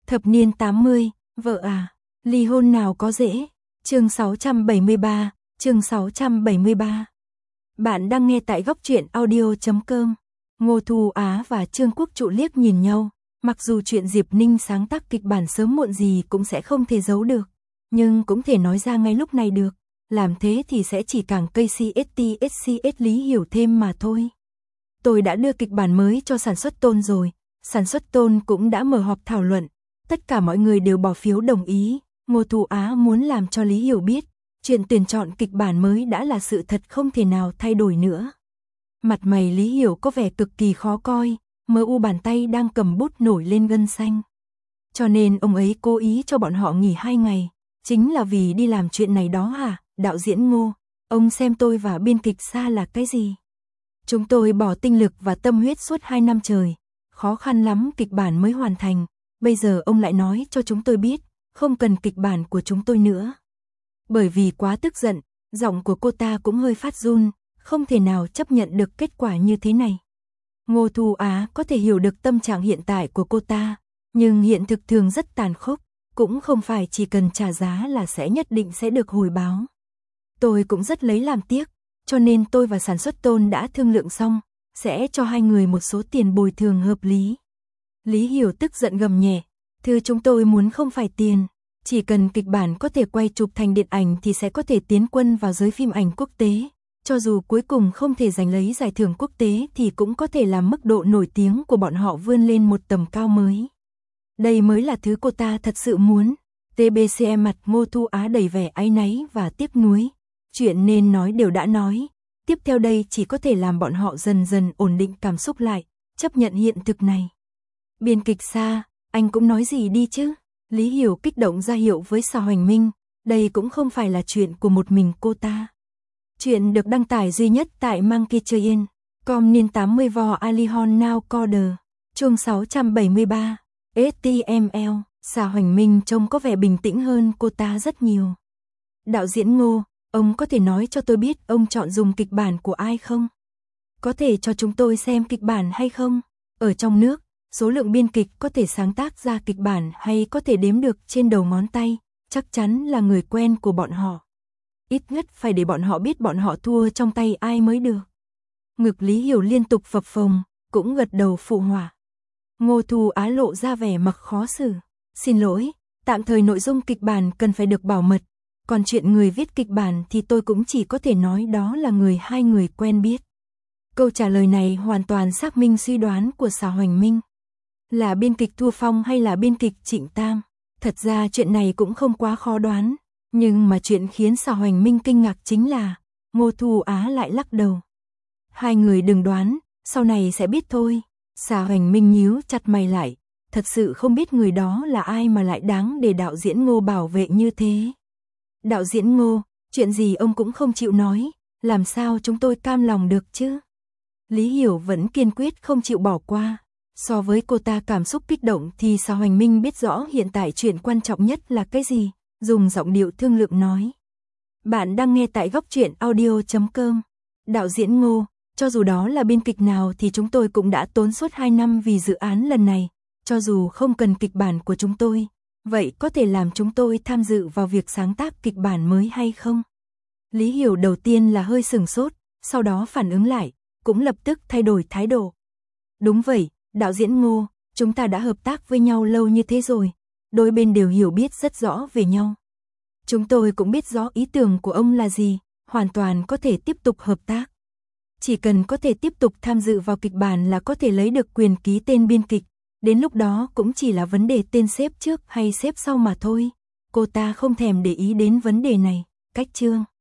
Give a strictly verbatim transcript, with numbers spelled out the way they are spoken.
Thập niên tám mươi, vợ à, ly hôn nào có dễ. Chương sáu trăm bảy mươi ba, chương sáu trăm bảy mươi ba. Bạn đang nghe tại góc truyện audio chấm com. Ngô Thu Á và Trương Quốc Trụ liếc nhìn nhau, mặc dù chuyện Diệp Ninh sáng tác kịch bản sớm muộn gì cũng sẽ không thể giấu được, nhưng cũng thể nói ra ngay lúc này được, làm thế thì sẽ chỉ càng cây xê ét tê ét xê ét Lý Hiểu thêm mà thôi. Tôi đã đưa kịch bản mới cho sản xuất Tôn rồi, sản xuất Tôn cũng đã mở họp thảo luận, tất cả mọi người đều bỏ phiếu đồng ý. Ngô Thu Á muốn làm cho Lý Hiểu biết, chuyện tuyển chọn kịch bản mới đã là sự thật không thể nào thay đổi nữa. Mặt mày Lý Hiểu có vẻ cực kỳ khó coi, mờ u bàn tay đang cầm bút nổi lên gân xanh. Cho nên ông ấy cố ý cho bọn họ nghỉ hai ngày, chính là vì đi làm chuyện này đó hả, đạo diễn Ngô, ông xem tôi và biên kịch Sa là cái gì? Chúng tôi bỏ tinh lực và tâm huyết suốt hai năm trời, khó khăn lắm kịch bản mới hoàn thành, bây giờ ông lại nói cho chúng tôi biết, không cần kịch bản của chúng tôi nữa. Bởi vì quá tức giận, giọng của cô ta cũng hơi phát run, không thể nào chấp nhận được kết quả như thế này. Ngô Thu Á có thể hiểu được tâm trạng hiện tại của cô ta, nhưng hiện thực thường rất tàn khốc, cũng không phải chỉ cần trả giá là sẽ nhất định sẽ được hồi báo. Tôi cũng rất lấy làm tiếc, cho nên tôi và sản xuất Tôn đã thương lượng xong, sẽ cho hai người một số tiền bồi thường hợp lý. Lý Hiểu tức giận gầm nhẹ, thứ chúng tôi muốn không phải tiền, chỉ cần kịch bản có thể quay chụp thành điện ảnh thì sẽ có thể tiến quân vào giới phim ảnh quốc tế, cho dù cuối cùng không thể giành lấy giải thưởng quốc tế thì cũng có thể làm mức độ nổi tiếng của bọn họ vươn lên một tầm cao mới. Đây mới là thứ cô ta thật sự muốn. tê bê xê mặt Ngô Thu Á đầy vẻ áy náy và tiếc nuối. Chuyện nên nói đều đã nói, tiếp theo đây chỉ có thể làm bọn họ dần dần ổn định cảm xúc lại, chấp nhận hiện thực này. Biên kịch Sa, anh cũng nói gì đi chứ? Lý Hiểu kích động ra hiệu với Sa Hoành Minh, đây cũng không phải là chuyện của một mình cô ta. Chuyện được đăng tải duy nhất tại Monkey Train, com niên tám mươi vò Alihon Now Coder, chương sáu trăm bảy mươi ba, ét tê em lờ, Sa Hoành Minh trông có vẻ bình tĩnh hơn cô ta rất nhiều. Đạo diễn Ngô, ông có thể nói cho tôi biết ông chọn dùng kịch bản của ai không? Có thể cho chúng tôi xem kịch bản hay không? Ở trong nước, số lượng biên kịch có thể sáng tác ra kịch bản hay có thể đếm được trên đầu ngón tay, chắc chắn là người quen của bọn họ. Ít nhất phải để bọn họ biết bọn họ thua trong tay ai mới được. Ngực Lý Hiểu liên tục phập phồng, cũng gật đầu phụ họa. Ngô Thu Á lộ ra vẻ mặt khó xử. Xin lỗi, tạm thời nội dung kịch bản cần phải được bảo mật, còn chuyện người viết kịch bản thì tôi cũng chỉ có thể nói đó là người hai người quen biết. Câu trả lời này hoàn toàn xác minh suy đoán của Sa Hoành Minh. Là biên kịch Thu Phong hay là biên kịch Trịnh Tam? Thật ra chuyện này cũng không quá khó đoán, nhưng mà chuyện khiến Sa Hoành Minh kinh ngạc chính là Ngô Thu Á lại lắc đầu. Hai người đừng đoán, sau này sẽ biết thôi. Sa Hoành Minh nhíu chặt mày lại, thật sự không biết người đó là ai mà lại đáng để đạo diễn Ngô bảo vệ như thế. Đạo diễn Ngô, chuyện gì ông cũng không chịu nói, làm sao chúng tôi cam lòng được chứ? Lý Hiểu vẫn kiên quyết không chịu bỏ qua. So với cô ta cảm xúc kích động thì Sa Hoành Minh biết rõ hiện tại chuyện quan trọng nhất là cái gì, dùng giọng điệu thương lượng nói. Bạn đang nghe tại góc truyện audio chấm com. Đạo diễn Ngô, cho dù đó là biên kịch nào thì chúng tôi cũng đã tốn suốt hai năm vì dự án lần này, cho dù không cần kịch bản của chúng tôi, vậy có thể làm chúng tôi tham dự vào việc sáng tác kịch bản mới hay không? Lý Hiểu đầu tiên là hơi sửng sốt, sau đó phản ứng lại, cũng lập tức thay đổi thái độ. Đúng vậy, đạo diễn Ngô, chúng ta đã hợp tác với nhau lâu như thế rồi, đôi bên đều hiểu biết rất rõ về nhau. Chúng tôi cũng biết rõ ý tưởng của ông là gì, hoàn toàn có thể tiếp tục hợp tác. Chỉ cần có thể tiếp tục tham dự vào kịch bản là có thể lấy được quyền ký tên biên kịch, đến lúc đó cũng chỉ là vấn đề tên xếp trước hay xếp sau mà thôi. Cô ta không thèm để ý đến vấn đề này, cách chương.